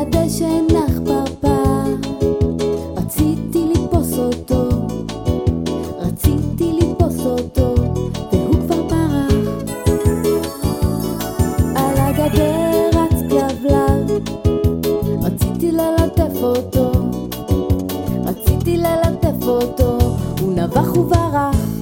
הדשא נח פרפר, רציתי לתפוס אותו, והוא כבר ברח. על הגדר רץ כלבלב, רציתי ללטף אותו, הוא נבח וברח.